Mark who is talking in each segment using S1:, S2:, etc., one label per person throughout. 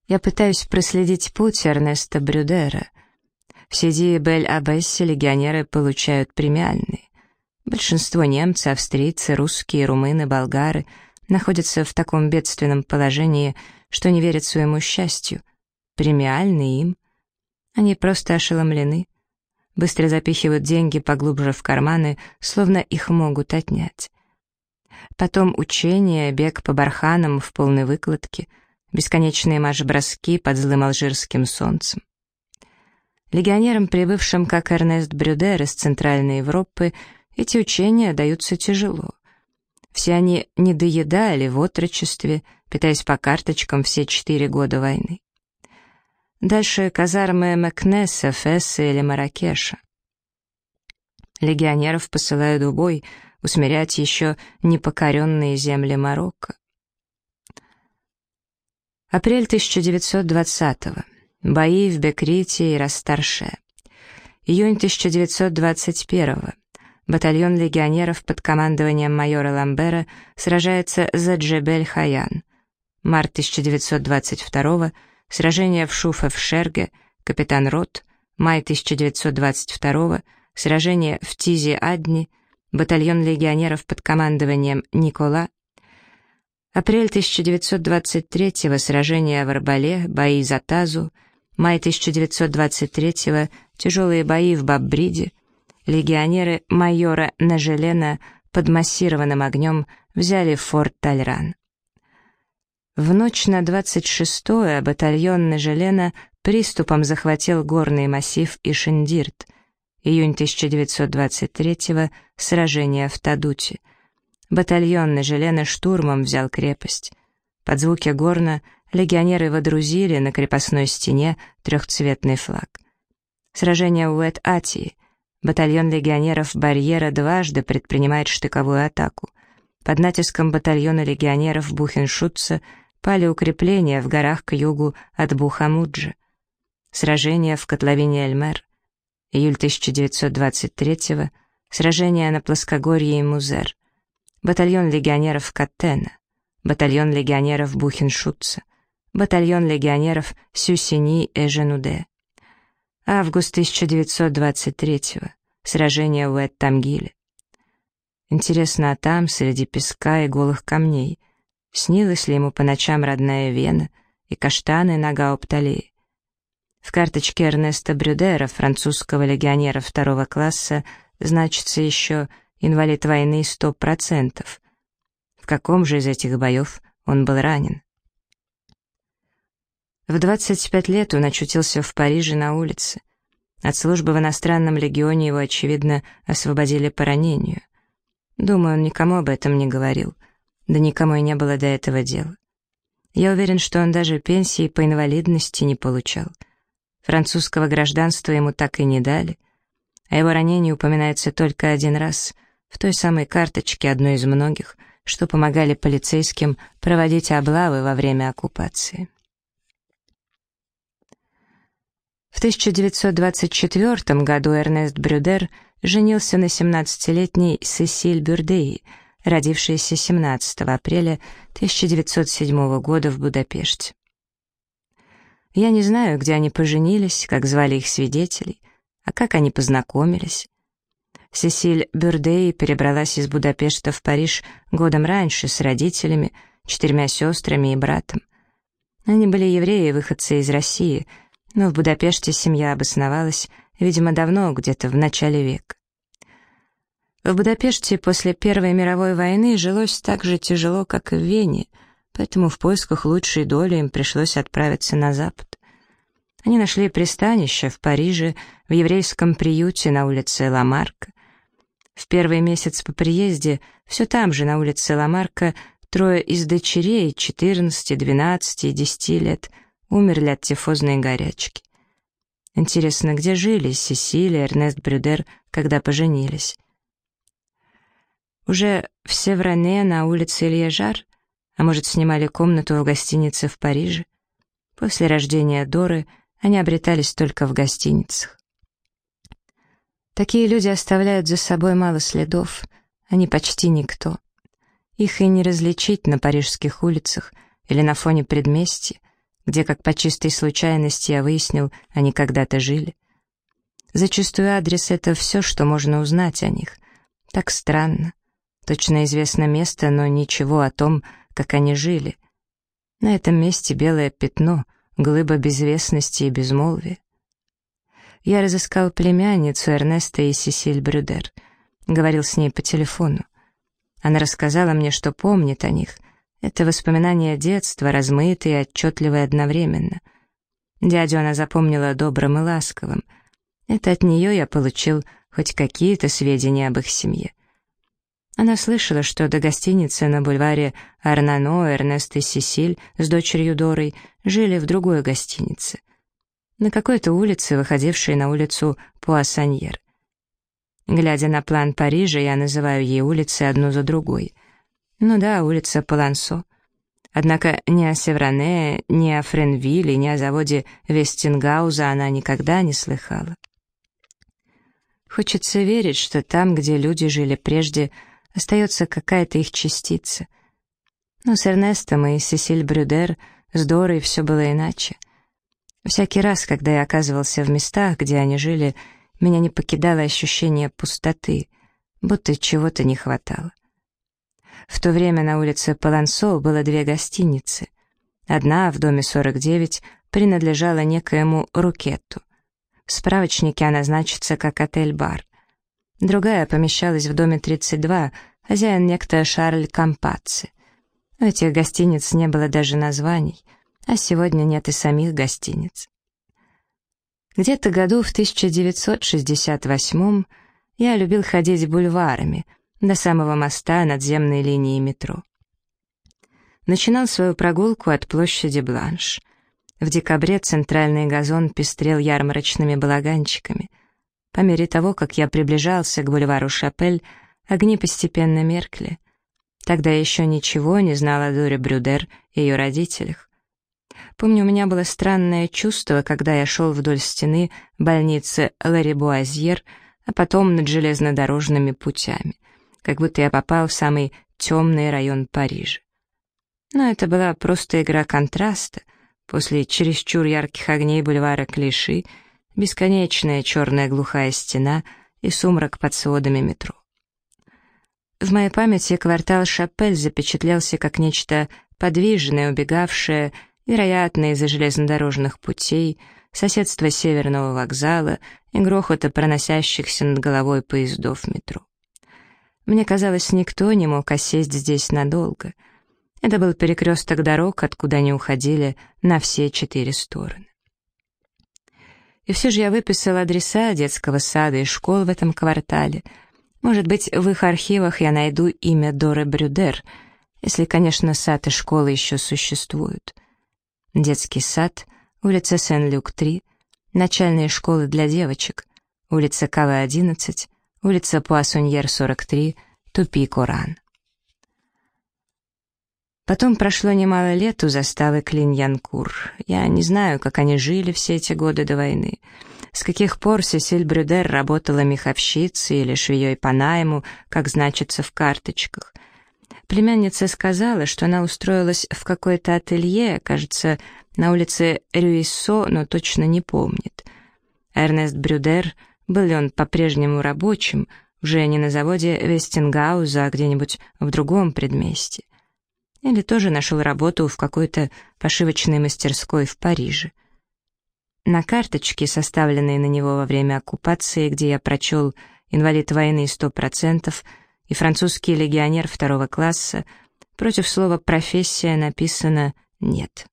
S1: Я пытаюсь проследить путь Эрнеста Брюдера. В Сиди Бель-Аббесе легионеры получают премиальные. Большинство немцы, австрийцы, русские, румыны, болгары находятся в таком бедственном положении, что не верят своему счастью. Премиальные им. Они просто ошеломлены. Быстро запихивают деньги поглубже в карманы, словно их могут отнять. Потом учение, бег по барханам в полной выкладке, бесконечные марш-броски под злым алжирским солнцем. Легионерам, прибывшим, как Эрнест Брюдер, из Центральной Европы, эти учения даются тяжело. Все они недоедали в отрочестве, питаясь по карточкам все 4 года войны. Дальше казармы Мекнеса, Фесса или Марракеша. Легионеров посылают в бой, усмирять еще непокоренные земли Марокко. Апрель 1920-го. Бои в Бекрите и Растарше. Июнь 1921-го. Батальон легионеров под командованием майора Ламбера сражается за Джебель-Хайян. Март 1922-го. Сражение в Шуфе-в-Шерге, капитан Рот. Май 1922-го. Сражение в Тизи-Адни, батальон легионеров под командованием Никола. Апрель 1923-го. Сражение в Арбале, бои за Тазу. Май 1923-го. Тяжелые бои в Баббриде. Легионеры майора Нажелена под массированным огнем взяли форт Тальран. В ночь на 26-е батальон Нажелена приступом захватил горный массив Ишендирт. Июнь 1923-го. Сражение в Тадуте. Батальон Нажелена штурмом взял крепость. Под звуки горна легионеры водрузили на крепостной стене трехцветный флаг. Сражение у Эт-Атии. Батальон легионеров Барьера дважды предпринимает штыковую атаку. Под натиском батальона легионеров Бухеншутца пали укрепления в горах к югу от Бухамуджа. Сражение в котловине Эльмер. Июль 1923-го. Сражение на плоскогорье Музер. Батальон легионеров Каттена. Батальон легионеров Бухеншутца. Батальон легионеров Сюсини и Женуде. Август 1923-го. Сражение у Эт-Тамгиле. Интересно, а там, среди песка и голых камней, снилась ли ему по ночам родная Вена и каштаны на Гаупталее? В карточке Эрнеста Брюдера, французского легионера 2-го класса, значится еще инвалид войны 100%. В каком же из этих боев он был ранен? В 25 лет он очутился в Париже на улице. От службы в иностранном легионе его, очевидно, освободили по ранению. Думаю, он никому об этом не говорил, да никому и не было до этого дела. Я уверен, что он даже пенсии по инвалидности не получал. Французского гражданства ему так и не дали, а его ранение упоминается только один раз, в той самой карточке, одной из многих, что помогали полицейским проводить облавы во время оккупации. В 1924 году Эрнест Брюдер женился на 17-летней Сесиль Бюрдеи, родившейся 17 апреля 1907 года в Будапеште. Я не знаю, где они поженились, как звали их свидетелей, а как они познакомились. Сесиль Бюрдеи перебралась из Будапешта в Париж годом раньше с родителями, 4 сестрами и братом. Они были евреи, выходцы из России, но в Будапеште семья обосновалась, видимо, давно, где-то в начале века. В Будапеште после Первой мировой войны жилось так же тяжело, как и в Вене, поэтому в поисках лучшей доли им пришлось отправиться на запад. Они нашли пристанище в Париже, в еврейском приюте на улице Ламарка. В первый месяц по приезде все там же, на улице Ламарка, 3 из дочерей 14, 12 и 10 лет умерли от тифозной горячки. Интересно, где жили Сесиль и Эрнест Брюдер, когда поженились? Уже в Севране на улице Илья-Жар? А может, снимали комнату в гостинице в Париже? После рождения Доры они обретались только в гостиницах. Такие люди оставляют за собой мало следов, они почти никто. Их и не различить на парижских улицах или на фоне предместья, где, как по чистой случайности, я выяснил, они когда-то жили. Зачастую адрес — это все, что можно узнать о них. Так странно. Точно известно место, но ничего о том, как они жили. На этом месте белое пятно, глыба безвестности и безмолвия. Я разыскал племянницу Эрнеста и Сесиль Брюдер. Говорил с ней по телефону. Она рассказала мне, что помнит о них. Это воспоминания детства, размытые и отчетливые одновременно. Дядю она запомнила добрым и ласковым. Это от нее я получил хоть какие-то сведения об их семье. Она слышала, что до гостиницы на бульваре Арнано Эрнест и Сесиль с дочерью Дорой жили в другой гостинице, на какой-то улице, выходившей на улицу Пуассаньер. Глядя на план Парижа, я называю ей улицы одну за другой. Ну да, улица Полансо. Однако ни о Севране, ни о Френвилле, ни о заводе Вестингауза она никогда не слыхала. Хочется верить, что там, где люди жили прежде, остается какая-то их частица. Но с Эрнестом и Сесиль Брюдер, с Дорой все было иначе. Всякий раз, когда я оказывался в местах, где они жили, меня не покидало ощущение пустоты, будто чего-то не хватало. В то время на улице Полансо было две гостиницы. Одна, в доме 49, принадлежала некоему Рукетту. В справочнике она значится как отель-бар. Другая помещалась в доме 32, хозяин некто Шарль Кампацци. У этих гостиниц не было даже названий, а сегодня нет и самих гостиниц. Где-то году в 1968 я любил ходить бульварами до самого моста надземной линии метро. Начинал свою прогулку от площади Бланш. В декабре центральный газон пестрел ярмарочными балаганчиками. По мере того, как я приближался к бульвару Шапель, огни постепенно меркли. Тогда я еще ничего не знала о Доре Брюдер и ее родителях. Помню, у меня было странное чувство, когда я шел вдоль стены больницы Ларибуазьер, а потом над железнодорожными путями, как будто я попал в самый темный район Парижа. Но это была просто игра контраста. После чересчур ярких огней бульвара Клиши, бесконечная черная глухая стена и сумрак под сводами метро. В моей памяти квартал Шапель запечатлелся как нечто подвижное, убегавшее, вероятно, из-за железнодорожных путей, соседства Северного вокзала и грохота проносящихся над головой поездов метро. Мне казалось, никто не мог осесть здесь надолго. Это был перекресток дорог, откуда они уходили на все 4 стороны. И все же я выписал адреса детского сада и школ в этом квартале. Может быть, в их архивах я найду имя Доры Брюдер, если, конечно, сад и школа еще существуют. Детский сад, улица Сен-Люк, 3, начальные школы для девочек, улица КВ-11, улица Пуассоньер, 43, тупик Оран. Потом прошло немало лет у заставы Клиньянкур. Я не знаю, как они жили все эти годы до войны. С каких пор Сесиль Брюдер работала меховщицей или швеей по найму, как значится в карточках. Племянница сказала, что она устроилась в какое-то ателье, кажется, на улице Рюиссо, но точно не помнит. Эрнест Брюдер, был ли он по-прежнему рабочим, уже не на заводе Вестингауза, а где-нибудь в другом предместье. Или тоже нашел работу в какой-то пошивочной мастерской в Париже. На карточке, составленной на него во время оккупации, где я прочел «Инвалид войны 100%» и «Французский легионер 2 класса», против слова «профессия» написано «нет».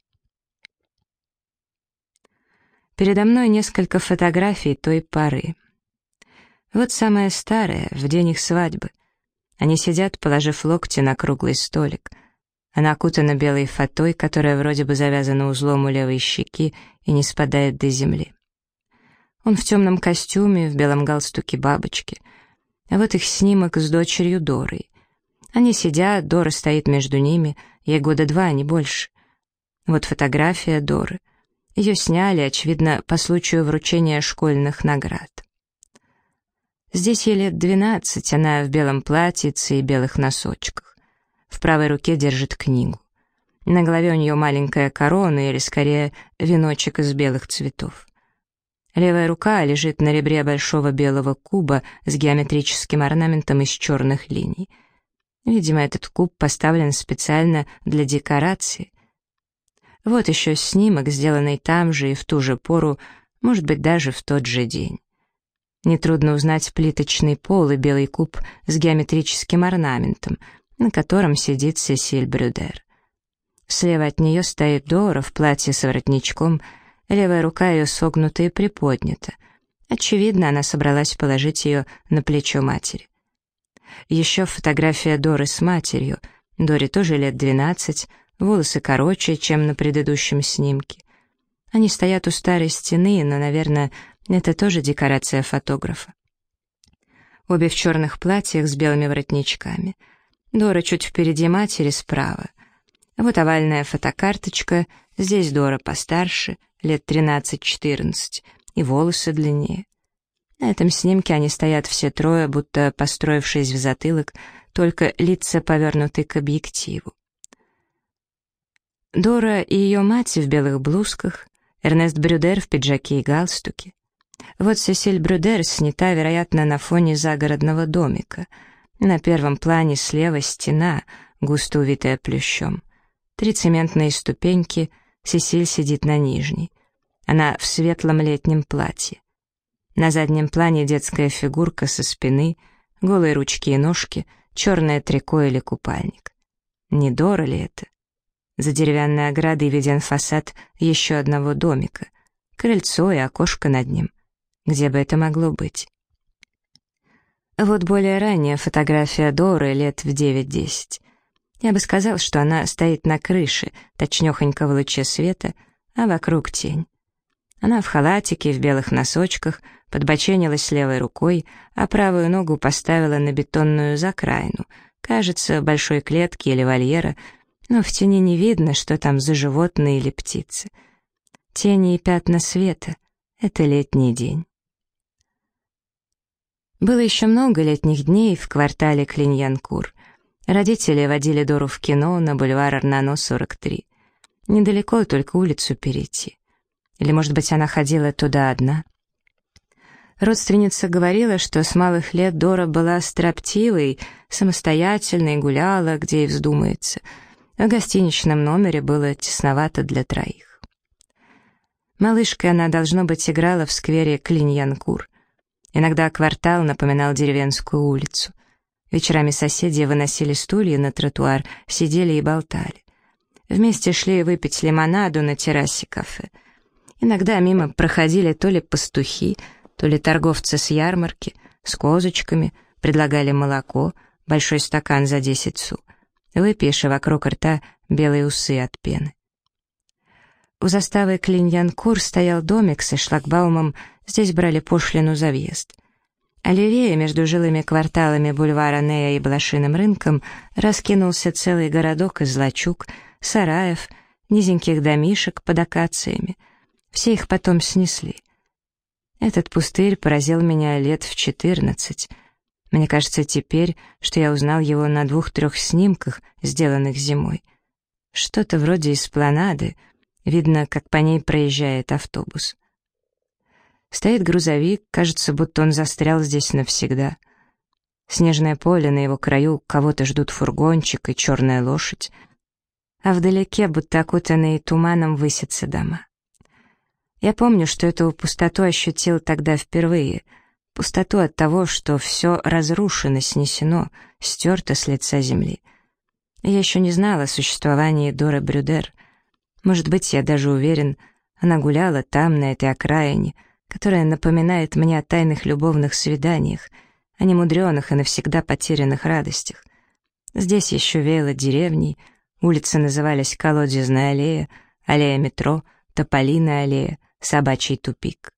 S1: Передо мной несколько фотографий той поры. Вот самая старая, в день их свадьбы. Они сидят, положив локти на круглый столик. Она окутана белой фатой, которая вроде бы завязана узлом у левой щеки и не спадает до земли. Он в темном костюме, в белом галстуке бабочки. А вот их снимок с дочерью Дорой. Они сидят, Дора стоит между ними, ей года 2, не больше. Вот фотография Доры. Ее сняли, очевидно, по случаю вручения школьных наград. Здесь ей лет 12, она в белом платьице и белых носочках. В правой руке держит книгу. На голове у нее маленькая корона, или скорее веночек из белых цветов. Левая рука лежит на ребре большого белого куба с геометрическим орнаментом из черных линий. Видимо, этот куб поставлен специально для декорации. Вот еще снимок, сделанный там же и в ту же пору, может быть, даже в тот же день. Нетрудно узнать плиточный пол и белый куб с геометрическим орнаментом, на котором сидит Сесиль Брюдер. Слева от нее стоит Дора в платье с воротничком, левая рука ее согнута и приподнята. Очевидно, она собралась положить ее на плечо матери. Еще фотография Доры с матерью. Доре тоже лет 12, волосы короче, чем на предыдущем снимке. Они стоят у старой стены, но, наверное, это тоже декорация фотографа. Обе в черных платьях с белыми воротничками. Дора чуть впереди матери справа. Вот овальная фотокарточка, здесь Дора постарше, лет 13-14, и волосы длиннее. На этом снимке они стоят все трое, будто построившись в затылок, только лица повернуты к объективу. Дора и ее мать в белых блузках, Эрнест Брюдер в пиджаке и галстуке. Вот Сесиль Брюдер снята, вероятно, на фоне загородного домика. На первом плане слева стена, густо увитая плющом. 3 цементные ступеньки, Сесиль сидит на нижней. Она в светлом летнем платье. На заднем плане детская фигурка со спины, голые ручки и ножки, черное трико или купальник. Не Дора ли это? За деревянной оградой виден фасад еще одного домика, крыльцо и окошко над ним. Где бы это могло быть? Вот более ранняя фотография Доры лет в 9-10. Я бы сказал, что она стоит на крыше, точнёхонько в луче света, а вокруг тень. Она в халатике, в белых носочках, подбоченилась левой рукой, а правую ногу поставила на бетонную закраину, кажется, большой клетки или вольера, но в тени не видно, что там за животные или птицы. Тени и пятна света — это летний день. Было еще много летних дней в квартале Клиньянкур. Родители водили Дору в кино на бульвар Арнано, 43. Недалеко, только улицу перейти. Или, может быть, она ходила туда одна? Родственница говорила, что с малых лет Дора была строптивой, самостоятельной, гуляла, где ей вздумается. В гостиничном номере было тесновато для 3. Малышкой она, должно быть, играла в сквере Клиньянкур. Иногда квартал напоминал деревенскую улицу. Вечерами соседи выносили стулья на тротуар, сидели и болтали. Вместе шли выпить лимонаду на террасе кафе. Иногда мимо проходили то ли пастухи, то ли торговцы с ярмарки, с козочками, предлагали молоко, большой стакан за 10 су. Выпьешь, и вокруг рта белые усы от пены. У заставы Клиньянкур стоял домик со шлагбаумом, здесь брали пошлину за въезд. Аллея между жилыми кварталами бульвара Нея и Блошиным рынком раскинулся целый городок из лачуг, сараев, низеньких домишек под акациями. Все их потом снесли. Этот пустырь поразил меня лет в 14. Мне кажется теперь, что я узнал его на 2-3 снимках, сделанных зимой. Что-то вроде эспланады, видно, как по ней проезжает автобус. Стоит грузовик, кажется, будто он застрял здесь навсегда. Снежное поле, на его краю кого-то ждут фургончик и черная лошадь, а вдалеке, будто окутанные туманом, высятся дома. Я помню, что эту пустоту ощутил тогда впервые, пустоту от того, что все разрушено, снесено, стерто с лица земли. Я еще не знала о существовании Доры Брюдер. Может быть, я даже уверен, она гуляла там, на этой окраине, которая напоминает мне о тайных любовных свиданиях, о немудреных и навсегда потерянных радостях. Здесь еще веяло деревней, улицы назывались Колодезная аллея, аллея метро, Тополиная аллея, Собачий тупик.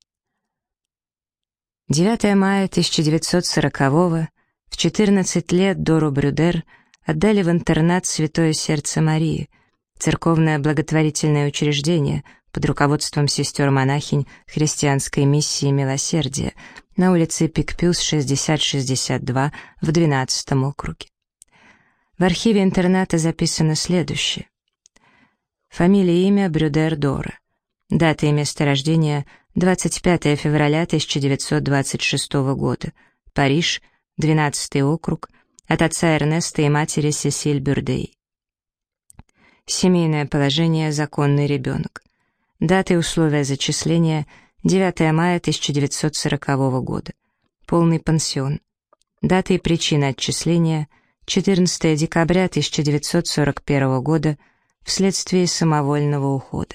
S1: 9 мая 1940-го, в 14 лет Дору Брюдер отдали в интернат Святое Сердце Марии, церковное благотворительное учреждение под руководством сестер-монахинь христианской миссии милосердия на улице Пикпюс, 60-62 в 12 округе. В архиве интерната записано следующее. Фамилия и имя Брюдер Дора. Дата и место рождения 25 февраля 1926 года. Париж, 12-й округ, от отца Эрнеста и матери Сесиль Бюрдей. Семейное положение, законный ребенок. Дата и условия зачисления 9 мая 1940 года. Полный пансион. Дата и причина отчисления 14 декабря 1941 года вследствие самовольного ухода.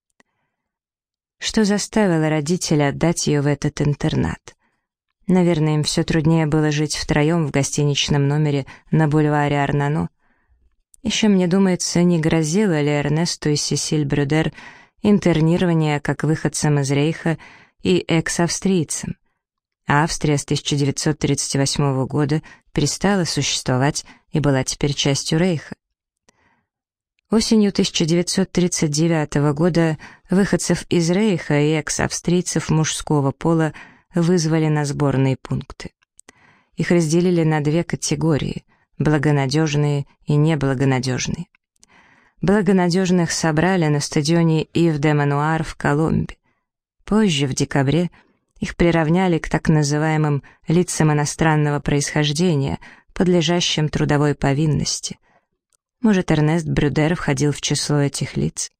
S1: Что заставило родителей отдать ее в этот интернат? Наверное, им все труднее было жить втроем в гостиничном номере на бульваре Арнано. Еще, мне думается, не грозило ли Эрнесту и Сесиль Брюдер интернирование как выходцам из Рейха и экс-австрийцам. А Австрия с 1938 года перестала существовать и была теперь частью Рейха. Осенью 1939 года выходцев из Рейха и экс-австрийцев мужского пола вызвали на сборные пункты. Их разделили на две категории – благонадежные и неблагонадежные. Благонадежных собрали на стадионе Ив-де-Мануар в Коломбе. Позже, в декабре, их приравняли к так называемым лицам иностранного происхождения, подлежащим трудовой повинности. Может, Эрнест Брюдер входил в число этих лиц?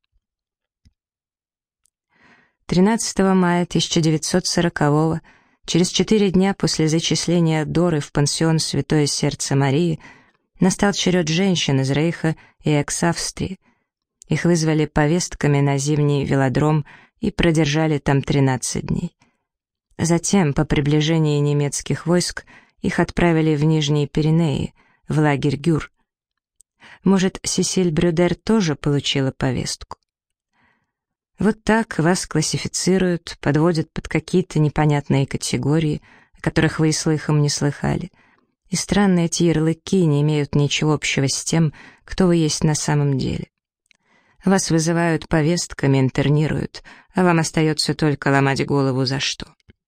S1: 13 мая 1940-го, через 4 дня после зачисления Доры в пансион Святое Сердце Марии, настал черед женщин из Рейха и экс-Австрии. Их вызвали повестками на зимний велодром и продержали там 13 дней. Затем, по приближении немецких войск, их отправили в Нижние Пиренеи, в лагерь Гюр. Может, Сесиль Брюдер тоже получила повестку? Вот так вас классифицируют, подводят под какие-то непонятные категории, о которых вы и слыхом не слыхали. И странные эти ярлыки не имеют ничего общего с тем, кто вы есть на самом деле. Вас вызывают повестками, интернируют, а вам остается только ломать голову за что.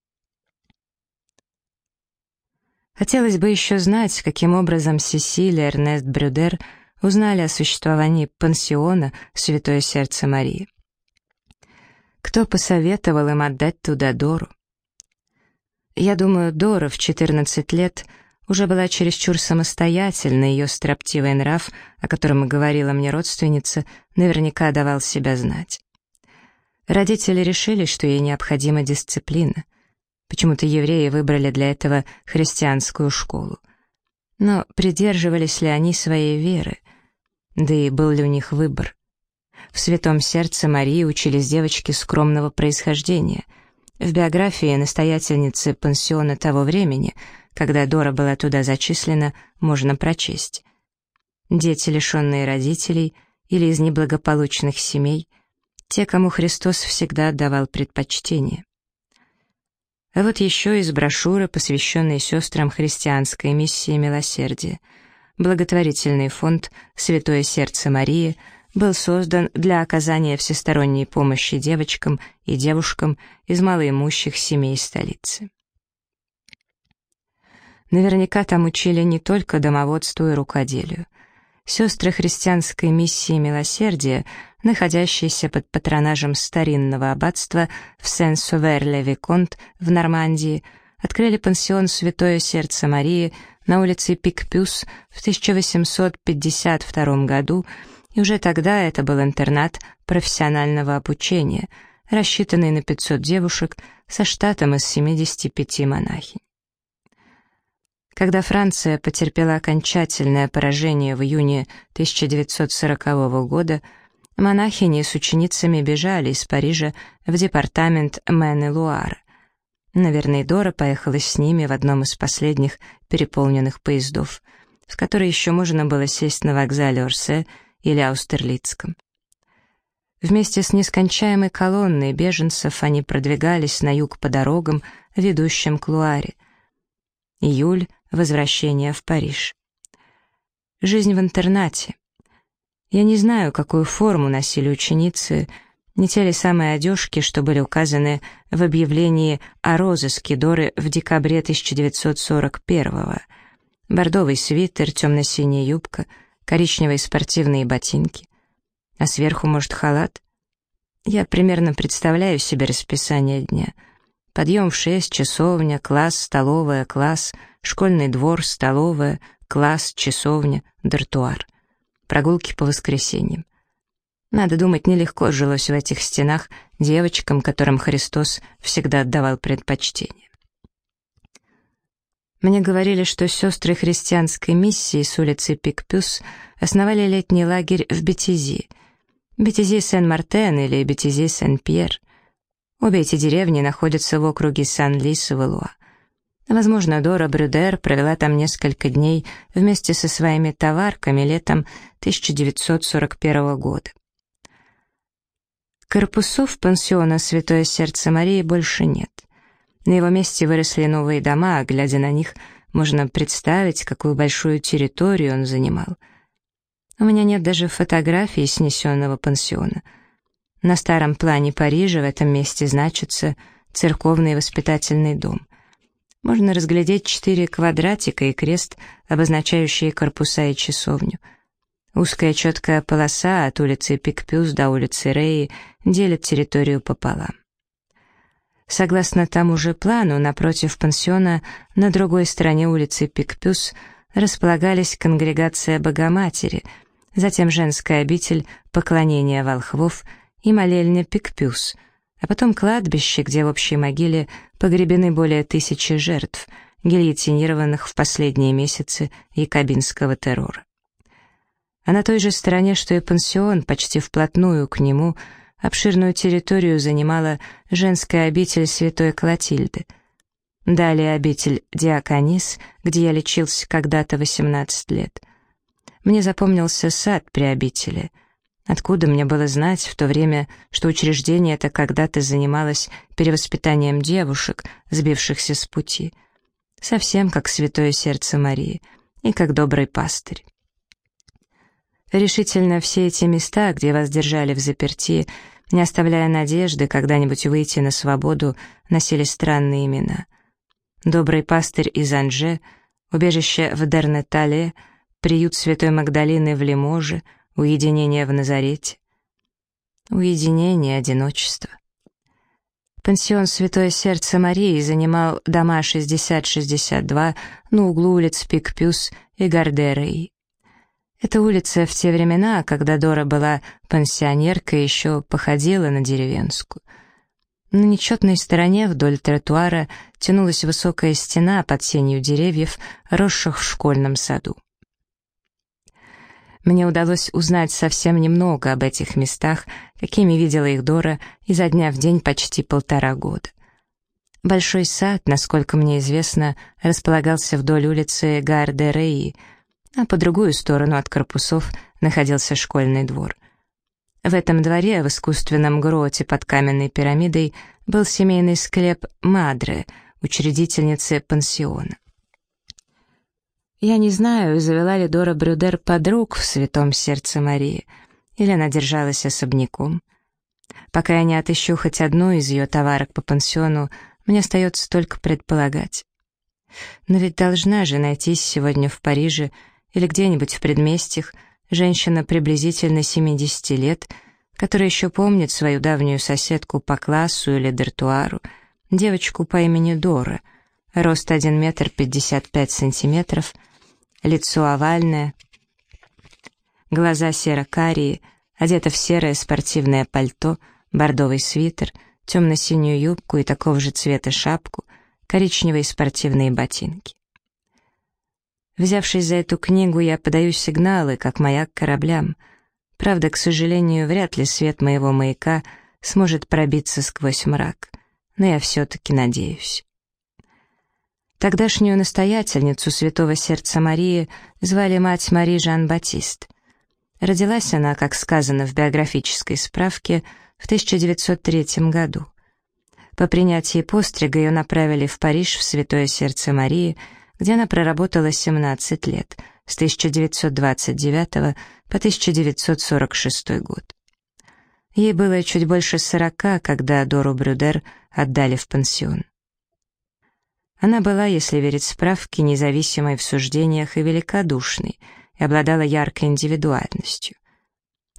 S1: Хотелось бы еще знать, каким образом Сесиль и Эрнест Брюдер узнали о существовании пансиона Святое Сердце Марии. Кто посоветовал им отдать туда Дору? Я думаю, Дора в 14 лет уже была чересчур самостоятельна, ее строптивый нрав, о котором говорила мне родственница, наверняка давал себя знать. Родители решили, что ей необходима дисциплина. Почему-то евреи выбрали для этого христианскую школу. Но придерживались ли они своей веры? Да и был ли у них выбор? В Святом Сердце Марии учились девочки скромного происхождения. В биографии настоятельницы пансиона того времени, когда Дора была туда зачислена, можно прочесть: дети, лишенные родителей или из неблагополучных семей, те, кому Христос всегда отдавал предпочтение. А вот еще из брошюры, посвященной сестрам христианской миссии милосердия. Благотворительный фонд «Святое Сердце Марии» был создан для оказания всесторонней помощи девочкам и девушкам из малоимущих семей столицы. Наверняка там учили не только домоводству и рукоделию. Сестры христианской миссии милосердия, находящиеся под патронажем старинного аббатства в Сен-Сувер-ле-Виконт в Нормандии, открыли пансион «Святое Сердце Марии» на улице Пикпюс в 1852 году, и уже тогда это был интернат профессионального обучения, рассчитанный на 500 девушек со штатом из 75 монахинь. Когда Франция потерпела окончательное поражение в июне 1940 года, монахини с ученицами бежали из Парижа в департамент Мэн-и-Луара. Наверное, Дора поехала с ними в одном из последних переполненных поездов, в который еще можно было сесть на вокзале Орсе или Аустерлицком. Вместе с нескончаемой колонной беженцев они продвигались на юг по дорогам, ведущим к Луаре. Июль — возвращение в Париж. Жизнь в интернате. Я не знаю, какую форму носили ученицы, не те ли самые одежки, что были указаны в объявлении о розыске Доры в декабре 1941-го. Бордовый свитер, темно-синяя юбка, коричневые спортивные ботинки. А сверху, может, халат? Я примерно представляю себе расписание дня. Подъем в 6, часовня, класс, столовая, класс, школьный двор, столовая, класс, часовня, дартуар. Прогулки по воскресеньям. Надо думать, нелегко жилось в этих стенах девочкам, которым Христос всегда отдавал предпочтение. Мне говорили, что сестры христианской миссии с улицы Пикпюс основали летний лагерь в Бетизи. Бетизи-Сен-Мартен или Бетизи-Сен-Пьер. Обе эти деревни находятся в округе Сан-Лис-Валуа. Возможно, Дора Брюдер провела там несколько дней вместе со своими товарками летом 1941 года. Корпусов пансиона «Святое сердце Марии» больше нет. На его месте выросли новые дома, а глядя на них, можно представить, какую большую территорию он занимал. У меня нет даже фотографии снесенного пансиона. На старом плане Парижа в этом месте значится церковный воспитательный дом. Можно разглядеть 4 квадратика и крест, обозначающие корпуса и часовню. Узкая четкая полоса от улицы Пикпюс до улицы Реи делит территорию пополам. Согласно тому же плану, напротив пансиона, на другой стороне улицы Пикпюс, располагались конгрегация Богоматери, затем женская обитель поклонения волхвов и молельня Пикпюс, а потом кладбище, где в общей могиле погребены более 1000 жертв, гильотинированных в последние месяцы якобинского террора. А на той же стороне, что и пансион, почти вплотную к нему, обширную территорию занимала женская обитель святой Клотильды. Далее обитель Диаконис, где я лечился когда-то 18 лет. Мне запомнился сад при обители. Откуда мне было знать в то время, что учреждение это когда-то занималось перевоспитанием девушек, сбившихся с пути? Совсем как Святое Сердце Марии и как добрый пастырь. Решительно все эти места, где вас держали взаперти, не оставляя надежды когда-нибудь выйти на свободу, носили странные имена. Добрый пастырь из Анже, убежище в Дернетале, приют Святой Магдалины в Лиможе, уединение в Назарете. Уединение, одиночество. Пансион Святое Сердце Марии занимал дома 60-62 на углу улиц Пикпюс и Гардеры. Эта улица в те времена, когда Дора была пансионеркой, еще походила на деревенскую. На нечетной стороне вдоль тротуара тянулась высокая стена под сенью деревьев, росших в школьном саду. Мне удалось узнать совсем немного об этих местах, какими видела их Дора изо дня в день почти 1,5 года. Большой сад, насколько мне известно, располагался вдоль улицы Гар-де-Реи, а по другую сторону от корпусов находился школьный двор. В этом дворе, в искусственном гроте под каменной пирамидой, был семейный склеп Мадре, учредительницы пансиона. Я не знаю, завела ли Дора Брюдер подруг в Святом Сердце Марии, или она держалась особняком. Пока я не отыщу хоть одну из ее товарок по пансиону, мне остается только предполагать. Но ведь должна же найтись сегодня в Париже или где-нибудь в предместьях женщина приблизительно 70 лет, которая еще помнит свою давнюю соседку по классу или дартуару, девочку по имени Дора, рост 1 метр 55 сантиметров, лицо овальное, глаза серо-карие, одета в серое спортивное пальто, бордовый свитер, темно-синюю юбку и такого же цвета шапку, коричневые спортивные ботинки. Взявшись за эту книгу, я подаю сигналы, как маяк кораблям. Правда, к сожалению, вряд ли свет моего маяка сможет пробиться сквозь мрак, но я все-таки надеюсь. Тогдашнюю настоятельницу Святого Сердца Марии звали мать Мари Жан-Батист. Родилась она, как сказано в биографической справке, в 1903 году. По принятии пострига ее направили в Париж, в Святое Сердце Марии, где она проработала 17 лет, с 1929 по 1946 год. Ей было чуть больше 40, когда Дору Брюдер отдали в пансион. Она была, если верить справке, независимой в суждениях и великодушной, и обладала яркой индивидуальностью.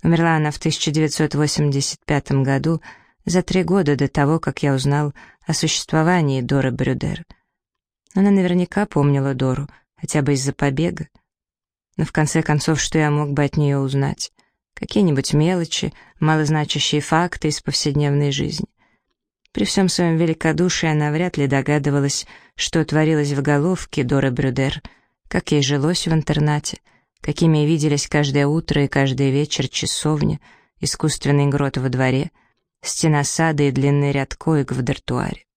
S1: Умерла она в 1985 году, за 3 года до того, как я узнал о существовании Доры Брюдер. Она наверняка помнила Дору, хотя бы из-за побега. Но в конце концов, что я мог бы от нее узнать? Какие-нибудь мелочи, малозначащие факты из повседневной жизни. При всем своем великодушии она вряд ли догадывалась, что творилось в головке Доры Брюдер, как ей жилось в интернате, какими виделись каждое утро и каждый вечер часовня, искусственный грот во дворе, стена сада и длинный ряд коек в дартуаре.